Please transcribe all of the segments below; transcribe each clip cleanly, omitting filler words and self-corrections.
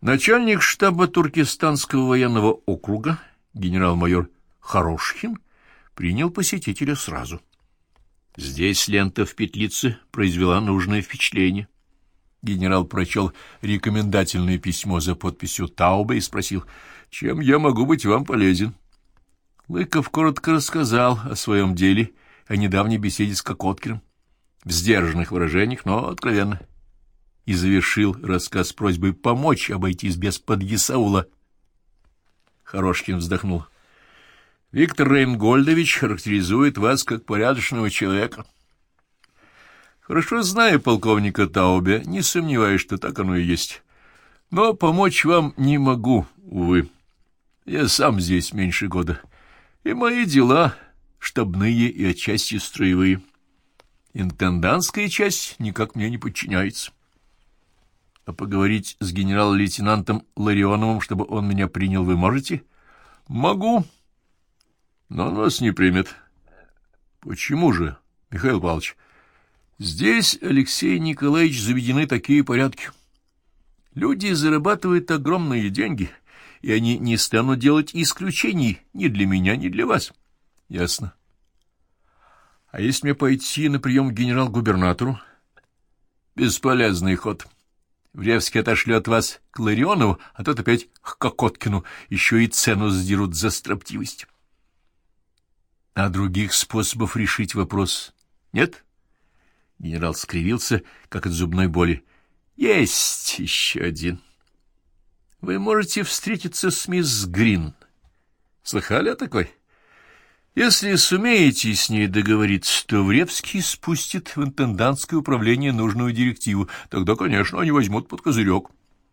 Начальник штаба Туркестанского военного округа генерал-майор Хорошхин принял посетителя сразу. Здесь лента в петлице произвела нужное впечатление. Генерал прочел рекомендательное письмо за подписью Таубе и спросил, чем я могу быть вам полезен. Лыков коротко рассказал о своем деле, о недавней беседе с Кокоткиным, в сдержанных выражениях, но откровенно, и завершил рассказ просьбой помочь обойтись без подъясаула. Хорошкин вздохнул. Виктор Рейнгольдович характеризует вас как порядочного человека. Хорошо знаю полковника Таубе, не сомневаюсь, что так оно и есть. Но помочь вам не могу, увы. Я сам здесь меньше года, и мои дела штабные и отчасти строевые. Интендантская часть никак мне не подчиняется. А поговорить с генерал-лейтенантом Ларионовым, чтобы он меня принял, вы можете? Могу, но он вас не примет. Почему же, Михаил Павлович? Здесь, Алексей Николаевич, заведены такие порядки. Люди зарабатывают огромные деньги, и они не станут делать исключений ни для меня, ни для вас. Ясно. А если мне пойти на прием к генерал-губернатору? Бесполезный ход. Вревский отошлет вас к Ларионову, а тот опять к Кокоткину. Еще и цену сдерут за строптивость. А других способов решить вопрос нет? Генерал скривился, как от зубной боли. Есть еще один. Вы можете встретиться с мисс Грин. Слыхали о такой? Если сумеете с ней договориться, то Вревский спустит в интендантское управление нужную директиву. Тогда, конечно, они возьмут под козырек.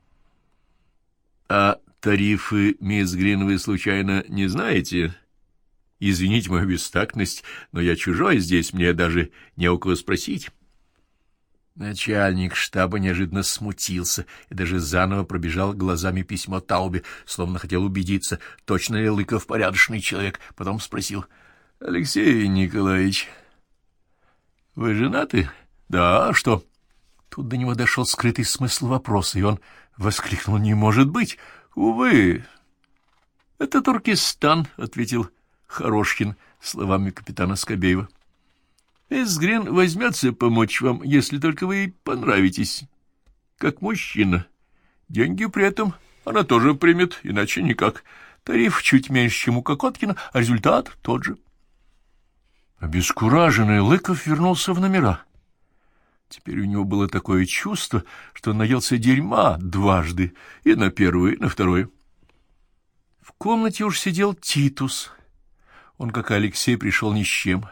А тарифы, мисс Грин, вы случайно не знаете? Извините мою бестактность, но я чужой здесь, мне даже не у кого спросить. Начальник штаба неожиданно смутился и даже заново пробежал глазами письмо Таубе, словно хотел убедиться, точно ли Лыков порядочный человек. Потом спросил: — Алексей Николаевич, вы женаты? — Да, а что? Тут до него дошел скрытый смысл вопроса, и он воскликнул: — Не может быть! — Увы! — Это Туркестан, — ответил Хорошкин словами капитана Скобеева. Мисс Грин возьмется помочь вам, если только вы ей понравитесь, как мужчина. Деньги при этом она тоже примет, иначе никак. Тариф чуть меньше, чем у Кокоткина, а результат тот же. Обескураженный Лыков вернулся в номера. Теперь у него было такое чувство, что он наелся дерьма дважды, и на первое, и на второе. В комнате уж сидел Титус. Он, как и Алексей, пришел ни с чем.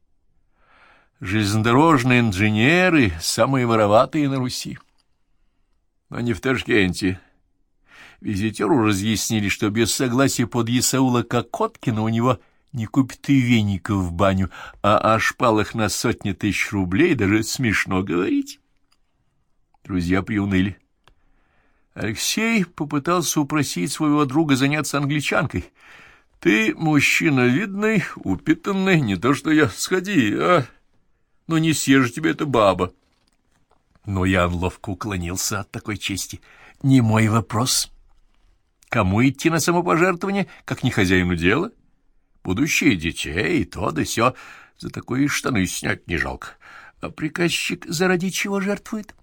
Железнодорожные инженеры — самые вороватые на Руси. Но не в Ташкенте. Визитеру разъяснили, что без согласия подъясаула Кокоткина у него не купят и веников в баню, а о шпалах на сотни тысяч рублей даже смешно говорить. Друзья приуныли. Алексей попытался упросить своего друга заняться англичанкой. — Ты мужчина видный, упитанный, не то что я. Сходи, а... Ну, не съешь тебе эта баба. Но Ян ловко уклонился от такой чести. Не мой вопрос. Кому идти на самопожертвование, как не хозяину дела? Будущее детей, то да сё. За такое штаны снять не жалко. А приказчик заради чего жертвует?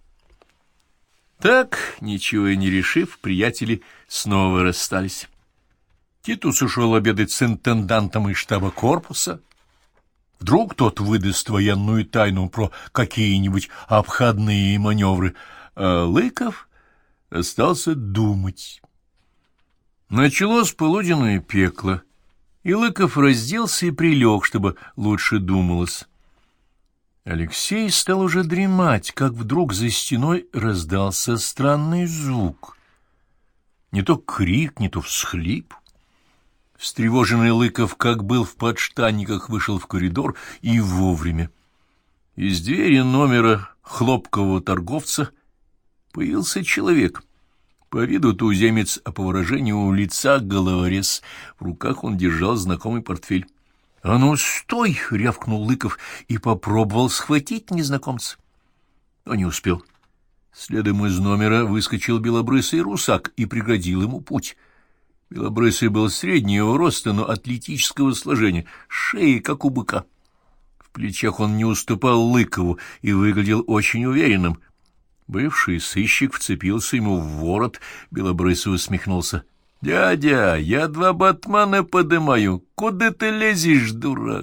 Так, ничего и не решив, приятели снова расстались. Титус ушел обедать с интендантом из штаба корпуса. Вдруг тот выдаст военную тайну про какие-нибудь обходные маневры, а Лыков остался думать. Началось полуденное пекло, и Лыков разделся и прилег, чтобы лучше думалось. Алексей стал уже дремать, как вдруг за стеной раздался странный звук. Не то крик, не то всхлип. Встревоженный Лыков, как был в подштанниках, вышел в коридор и вовремя. Из двери номера хлопкового торговца появился человек. По виду туземец, а по выражению лица головорез. В руках он держал знакомый портфель. — А ну, стой! — рявкнул Лыков и попробовал схватить незнакомца. Но не успел. Следом из номера выскочил белобрысый русак и преградил ему путь. Белобрысый был среднего роста, но атлетического сложения, шеи, как у быка. В плечах он не уступал Лыкову и выглядел очень уверенным. Бывший сыщик вцепился ему в ворот, Белобрысый усмехнулся. — Дядя, я 2 батмана подымаю. Куда ты лезешь, дурак?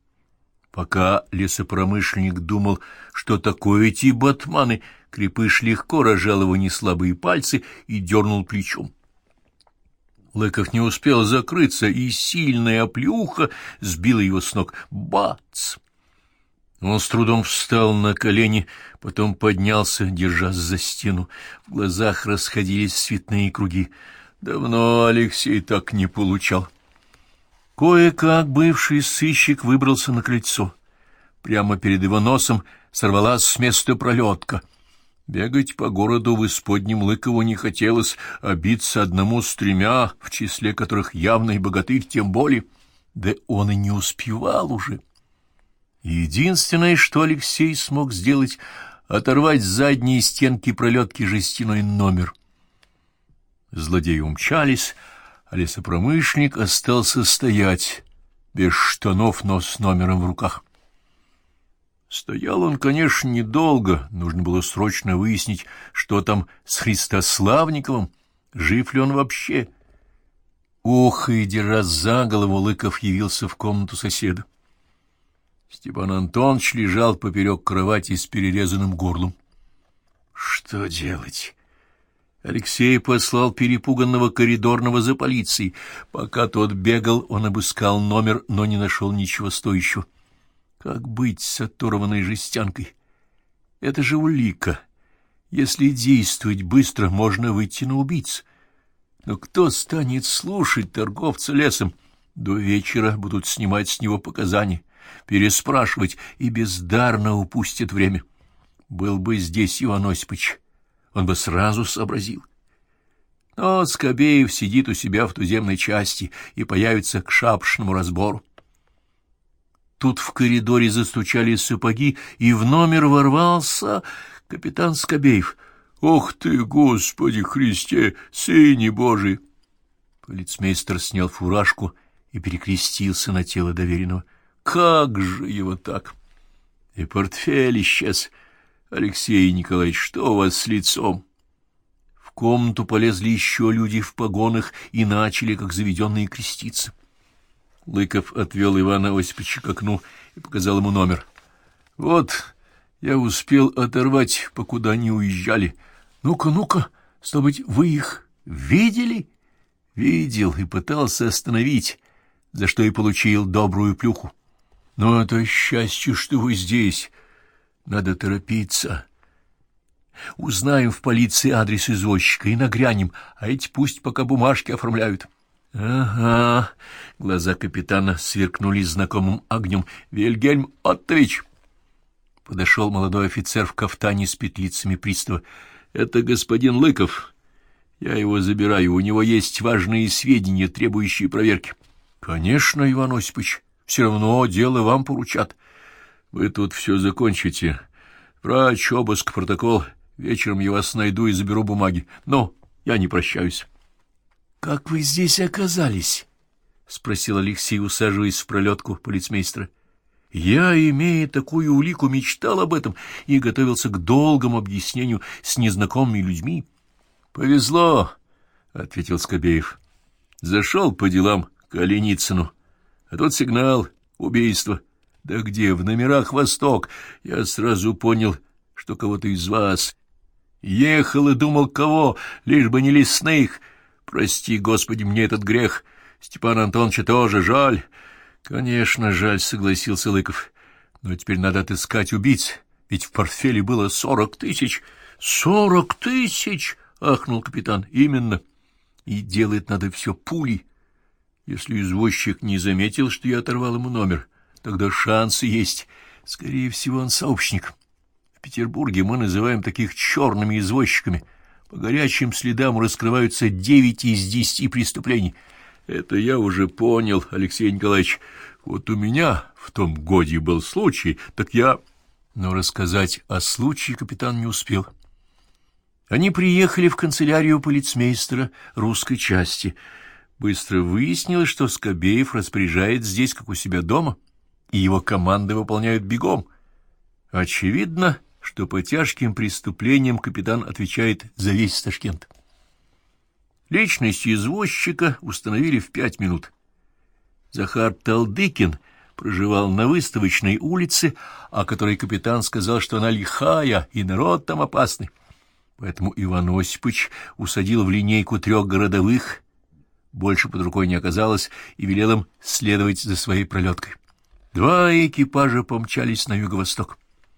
Пока лесопромышленник думал, что такое эти батманы, крепыш легко разжал его неслабые пальцы и дернул плечом. Лыков не успел закрыться, и сильная оплеуха сбила его с ног. Бац! Он с трудом встал на колени, потом поднялся, держась за стену. В глазах расходились цветные круги. Давно Алексей так не получал. Кое-как бывший сыщик выбрался на крыльцо. Прямо перед его носом сорвалась с места пролетка. Бегать по городу в исподнем Лыкову не хотелось, а биться одному с 3, в числе которых явный богатырь тем более. Да он и не успевал уже. Единственное, что Алексей смог сделать, — оторвать с задней стенки пролетки жестяной номер. Злодеи умчались, а лесопромышленник остался стоять, без штанов, но с номером в руках. Стоял он, конечно, недолго, нужно было срочно выяснить, что там с Христославниковым, жив ли он вообще. Ох, и держась за голову, Лыков явился в комнату соседа. Степан Антонович лежал поперек кровати с перерезанным горлом. Что делать? Алексей послал перепуганного коридорного за полицией. Пока тот бегал, он обыскал номер, но не нашел ничего стоящего. Как быть с оторванной жестянкой? Это же улика. Если действовать быстро, можно выйти на убийц. Но кто станет слушать торговца лесом? До вечера будут снимать с него показания, переспрашивать и бездарно упустят время. Был бы здесь Иван Осипович, он бы сразу сообразил. Но Скобеев сидит у себя в туземной части и появится к шапошному разбору. Тут в коридоре застучали сапоги, и в номер ворвался капитан Скобеев. «Ох ты, Господи Христе, Сыне Божий!» Полицмейстер снял фуражку и перекрестился на тело доверенного. «Как же его так?» И портфель исчез. «Алексей Николаевич, что у вас с лицом?» В комнату полезли еще люди в погонах и начали, как заведенные, креститься. Лыков отвел Ивана Осиповича к окну и показал ему номер. — Вот, я успел оторвать, покуда они уезжали. Ну-ка, ну-ка, стало быть, вы их видели? — Видел и пытался остановить, за что и получил добрую плюху. — Но это счастье, что вы здесь. Надо торопиться. Узнаем в полиции адрес извозчика и нагрянем, а эти пусть пока бумажки оформляют. — Ага. Глаза капитана сверкнули знакомым огнем. — Вильгельм Оттович! Подошел молодой офицер в кафтане с петлицами пристава. — Это господин Лыков. Я его забираю. У него есть важные сведения, требующие проверки. — Конечно, Иван Осипович. Все равно дело вам поручат. Вы тут все закончите. Врач, обыск, протокол. Вечером я вас найду и заберу бумаги. Но я не прощаюсь. — Как вы здесь оказались? — спросил Алексей, усаживаясь в пролетку полицмейстера. — Я, имея такую улику, мечтал об этом и готовился к долгому объяснению с незнакомыми людьми. — Повезло, — ответил Скобеев. — Зашел по делам к Оленицыну, а тут сигнал, убийство. Да где, в номерах «Восток». Я сразу понял, что кого-то из вас. Ехал и думал, кого, лишь бы не лесных. Прости, Господи, мне этот грех. Степана Антоновича тоже жаль. Конечно, жаль, согласился Лыков. Но теперь надо отыскать убийц, ведь в портфеле было 40 тысяч. 40 тысяч! Ахнул капитан. Именно. И делать надо все пулей. Если извозчик не заметил, что я оторвал ему номер, тогда шансы есть. Скорее всего, он сообщник. В Петербурге мы называем таких черными извозчиками. По горячим следам раскрываются 9 из 10 преступлений. Это я уже понял, Алексей Николаевич. Вот у меня в том годе был случай, так я... Но рассказать о случае капитан не успел. Они приехали в канцелярию полицмейстера русской части. Быстро выяснилось, что Скобеев распоряжает здесь, как у себя дома, и его команды выполняют бегом. Очевидно, что по тяжким преступлениям капитан отвечает за весь Ташкент. Личность извозчика установили в 5 минут. Захар Талдыкин проживал на Выставочной улице, о которой капитан сказал, что она лихая и народ там опасный. Поэтому Иван Осипович усадил в линейку 3 городовых, больше под рукой не оказалось, и велел им следовать за своей пролеткой. 2 экипажа помчались на юго-восток.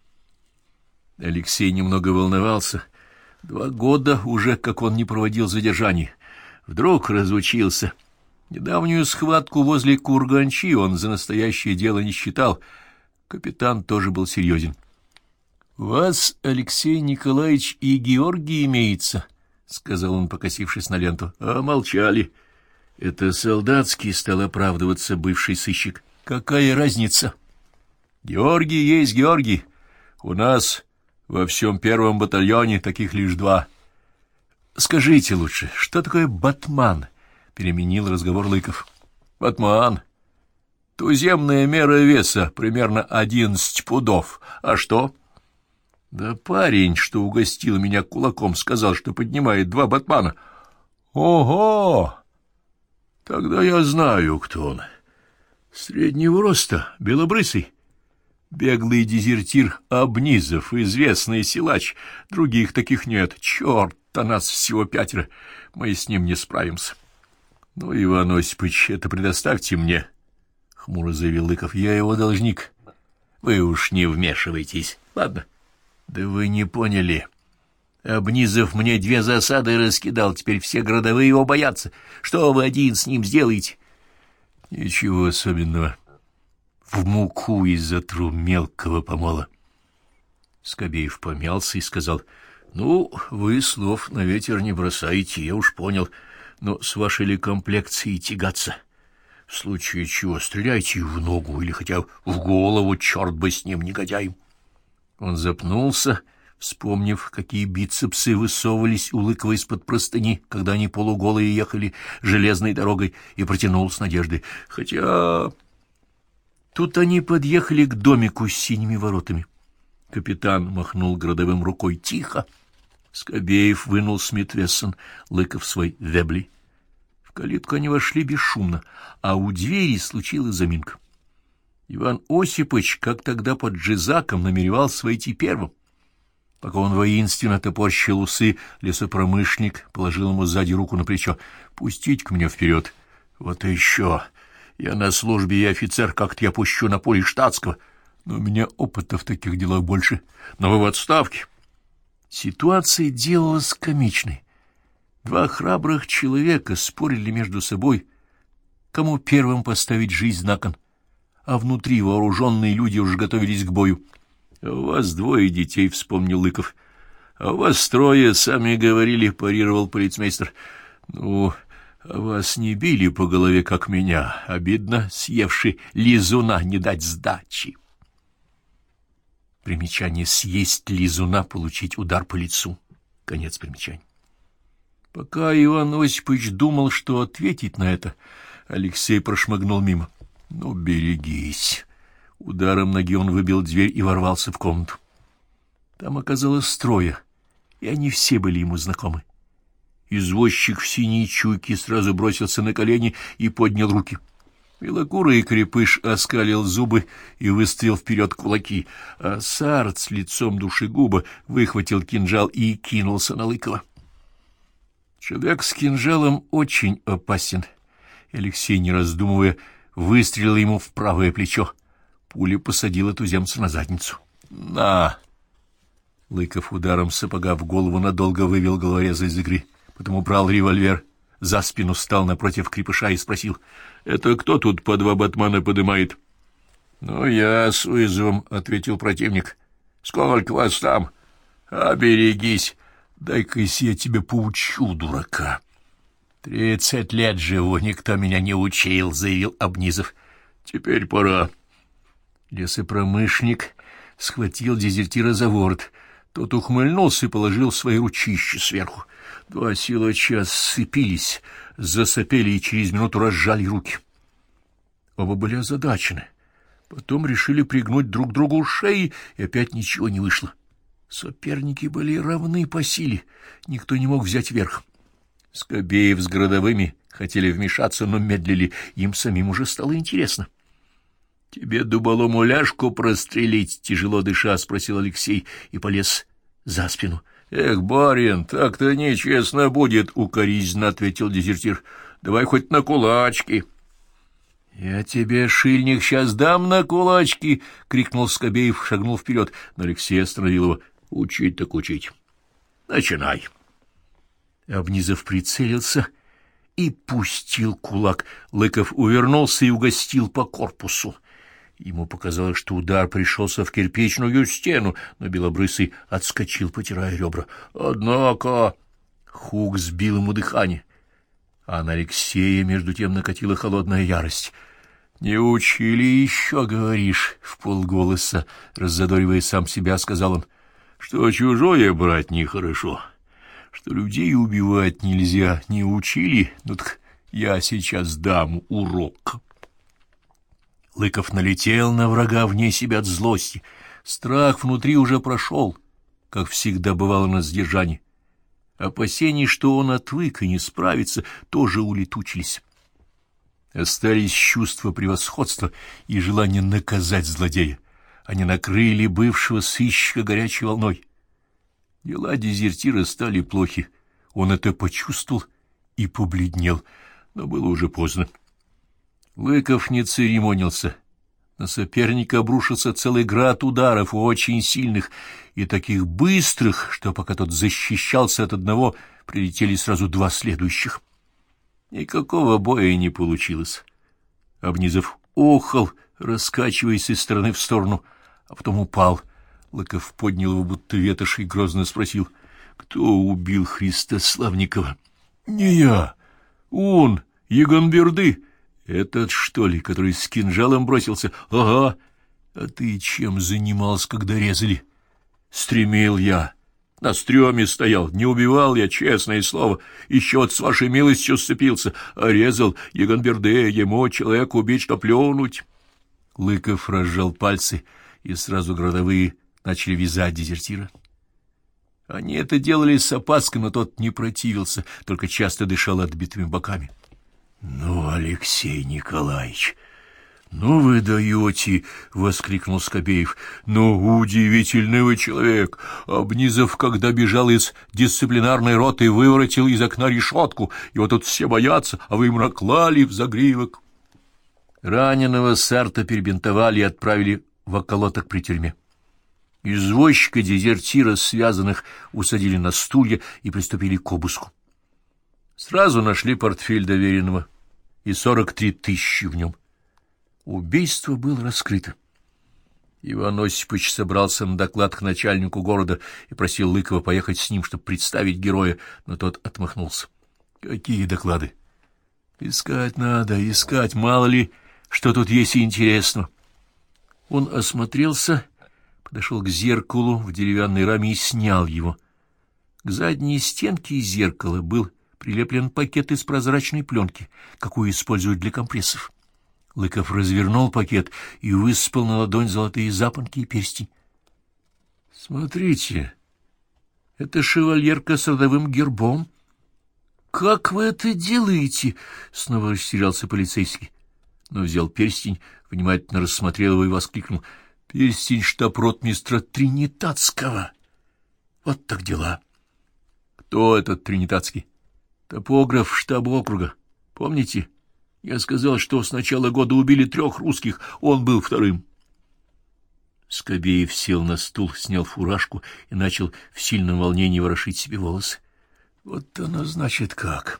Алексей немного волновался. 2 года уже, как он не проводил задержаний. Вдруг разучился. Недавнюю схватку возле Курганчи он за настоящее дело не считал. Капитан тоже был серьезен. — У вас, Алексей Николаевич, и Георгий имеется, — сказал он, покосившись на ленту. — А молчали. Это солдатский, стал оправдываться бывший сыщик. — Какая разница? — Георгий есть Георгий. У нас во всем 1-м батальоне таких лишь 2. — Скажите лучше, что такое батман? — переменил разговор Лыков. — Батман. Туземная мера веса, примерно 11 пудов. А что? — Да парень, что угостил меня кулаком, сказал, что поднимает 2 батмана. — Ого! Тогда я знаю, кто он. Среднего роста, белобрысый. Беглый дезертир Обнизов, известный силач. Других таких нет. Черт-то нас всего 5. Мы с ним не справимся. — Ну, Иван Осипович, это предоставьте мне, — хмуро заявил Лыков. — Я его должник. Вы уж не вмешивайтесь. Ладно. — Да вы не поняли. Обнизов мне 2 засады раскидал. Теперь все городовые его боятся. Что вы один с ним сделаете? — Ничего особенного. В муку из-за тру мелкого помола. Скобеев помялся и сказал: — Ну, вы слов на ветер не бросаете, я уж понял. Но с вашей ли комплекцией тягаться? В случае чего стреляйте в ногу или хотя бы в голову, черт бы с ним, негодяем. Он запнулся, вспомнив, какие бицепсы высовывались у Лыкова из-под простыни, когда они полуголые ехали железной дорогой, и протянул с надеждой. Хотя... Тут они подъехали к домику с синими воротами. Капитан махнул городовым рукой. Тихо. Скобеев вынул Смит-Вессон, Лыков свой Вебли. В калитку они вошли бесшумно, а у двери случилась заминка. Иван Осипович, как тогда под Жизаком, намеревался войти первым. Пока он воинственно топорщил усы, лесопромышленник положил ему сзади руку на плечо. — Пустите-ка меня вперед. — Вот и еще. Я на службе и офицер, как-то я пущу на поле штатского. Но у меня опыта в таких делах больше. Но вы в отставке. Ситуация делалась комичной. 2 храбрых человека спорили между собой, кому первым поставить жизнь на кон, а внутри вооруженные люди уже готовились к бою. — А у вас 2 детей, — вспомнил Лыков. — А у вас 3, сами говорили, — парировал полицмейстер. — Ну, а вас не били по голове, как меня. Обидно, съевший лизуна, не дать сдачи. Примечание: съесть лизуна, получить удар по лицу. Конец примечания. Пока Иван Осипович думал, что ответить на это, Алексей прошмыгнул мимо. Ну, берегись. Ударом ноги он выбил дверь и ворвался в комнату. Там оказалось 3, и они все были ему знакомы. Извозчик в синей чуйке сразу бросился на колени и поднял руки. Белокурый крепыш оскалил зубы и выставил вперед кулаки, а Сарт с лицом душегуба выхватил кинжал и кинулся на Лыкова. Человек с кинжалом очень опасен. Алексей, не раздумывая, выстрелил ему в правое плечо. Пуля посадила туземца на задницу. «На!» Лыков ударом сапога в голову надолго вывел головореза из игры. Потом убрал револьвер за спину, встал напротив крепыша и спросил: — Это кто тут по 2 батмана подымает? — Ну, я с вызовом, — ответил противник. — Сколько вас там? — Оберегись. Дай-ка я тебе поучу, дурака. — 30 лет живу, никто меня не учил, — заявил Обнизов. — Теперь пора. Лесопромышленник схватил дезертира за ворот. Тот ухмыльнулся и положил свои ручища сверху. Два силача сцепились, засопели и через минуту разжали руки. Оба были озадачены. Потом решили пригнуть друг другу шеи, и опять ничего не вышло. Соперники были равны по силе, никто не мог взять верх. Скобеев с Городовыми хотели вмешаться, но медлили, им самим уже стало интересно. — Тебе дуболому ляжку прострелить? — тяжело дыша спросил Алексей и полез за спину. — Эх, барин, так-то нечестно будет, — укоризненно ответил дезертир. — Давай хоть на кулачки. — Я тебе, шильник, сейчас дам на кулачки! — крикнул Скобеев, шагнул вперед, но Алексей остановил его. — Учить так учить. Начинай. Обнизов прицелился и пустил кулак. Лыков увернулся и угостил по корпусу. Ему показалось, что удар пришелся в кирпичную стену, но Белобрысый отскочил, потирая ребра. Однако Хук сбил ему дыхание, а на Алексея между тем накатила холодная ярость. — Не учили еще, говоришь, — вполголоса, раззадоривая сам себя, сказал он, — что чужое брать нехорошо, что людей убивать нельзя, не учили, ну так я сейчас дам урок. Лыков налетел на врага вне себя от злости. Страх внутри уже прошел, как всегда бывало на сдержании. Опасения, что он отвык и не справится, тоже улетучились. Остались чувства превосходства и желание наказать злодея. Они накрыли бывшего сыщика горячей волной. Дела дезертира стали плохи. Он это почувствовал и побледнел, но было уже поздно. Лыков не церемонился. На соперника обрушился целый град ударов, очень сильных и таких быстрых, что пока тот защищался от одного, прилетели сразу два следующих. Никакого боя не получилось. Обнизов охал, раскачиваясь из стороны в сторону, а потом упал. Лыков поднял его, будто ветошь, и грозно спросил: — Кто убил Христославникова? — Не я. Он, Егонберды. — Этот, что ли, который с кинжалом бросился? — Ага. — А ты чем занимался, когда резали? — Стремил я. На стреме стоял. Не убивал я, честное слово. Еще вот с вашей милостью сцепился. А резал Егонберды. Ему человека убить, что плюнуть. Лыков разжал пальцы, и сразу Городовые начали вязать дезертира. Они это делали с опаской, но тот не противился, только часто дышал отбитыми боками. — Ну, Алексей Николаевич, ну вы даете! — воскликнул Скобеев. — Ну, удивительный вы человек! Обнизов, когда бежал из дисциплинарной роты, выворотил из окна решетку. Его тут все боятся, а вы ему наклали в загривок. Раненого Сарта перебинтовали и отправили в околоток при тюрьме. Извозчика дезертира, связанных, усадили на стулья и приступили к обыску. Сразу нашли портфель доверенного и 43 тысячи в нем. Убийство было раскрыто. Иван Осипович собрался на доклад к начальнику города и просил Лыкова поехать с ним, чтобы представить героя, но тот отмахнулся. — Какие доклады? — Искать надо, искать, мало ли, что тут есть интересно. Он осмотрелся, подошел к зеркалу в деревянной раме и снял его. К задней стенке зеркала был прилеплен пакет из прозрачной пленки, какую используют для компрессов. Лыков развернул пакет и высыпал на ладонь золотые запонки и перстень. — Смотрите, это шевальерка с родовым гербом. — Как вы это делаете? — снова растерялся полицейский, но взял перстень, внимательно рассмотрел его и воскликнул: — Перстень штаб-ротмистра Тринитатского. Вот так дела. — Кто этот Тринитатский? — Топограф штаба округа. Помните? Я сказал, что с начала года убили 3 русских, он был вторым. Скобеев сел на стул, снял фуражку и начал в сильном волнении ворошить себе волосы. Вот оно значит как.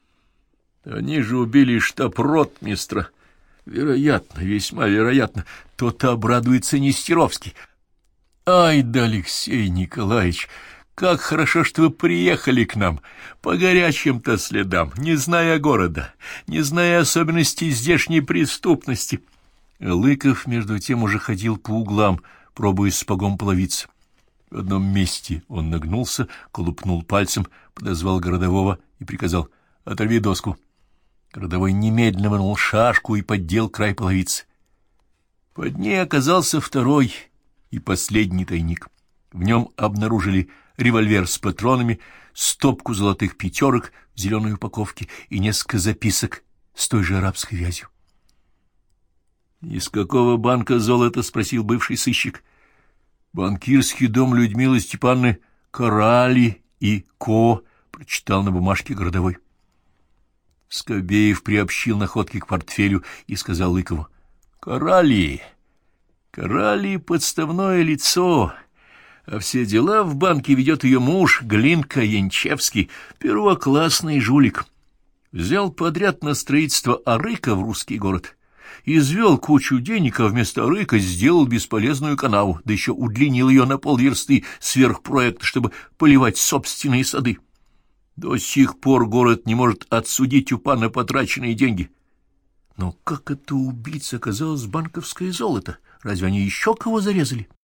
Они же убили штаб-ротмистра. Вероятно, весьма вероятно. То-то обрадуется Нестеровский. Ай да, Алексей Николаевич, как хорошо, что вы приехали к нам по горячим-то следам, не зная города, не зная особенностей здешней преступности. Лыков, между тем, уже ходил по углам, пробуя сапогом половицы. В одном месте он нагнулся, колупнул пальцем, подозвал городового и приказал: «Оторви доску». Городовой немедленно вынул шашку и поддел край половицы. Под ней оказался второй и последний тайник. В нем обнаружили револьвер с патронами, стопку золотых пятерок в зеленой упаковке и несколько записок с той же арабской вязью. «Из какого банка золото?» — спросил бывший сыщик. «Банкирский дом Людмилы Степановны Корали и Ко», — прочитал на бумажке городовой. Скобеев приобщил находки к портфелю и сказал Лыкову: «Корали — подставное лицо, а все дела в банке ведет ее муж Глинка Янчевский, первоклассный жулик. Взял подряд на строительство Арыка в русский город, извел кучу денег, а вместо Арыка сделал бесполезную канаву, да еще удлинил ее на полверсты сверх проекта, чтобы поливать собственные сады. До сих пор город не может отсудить у пана потраченные деньги. Но как это убийца оказалось банковское золото? Разве они еще кого зарезали?»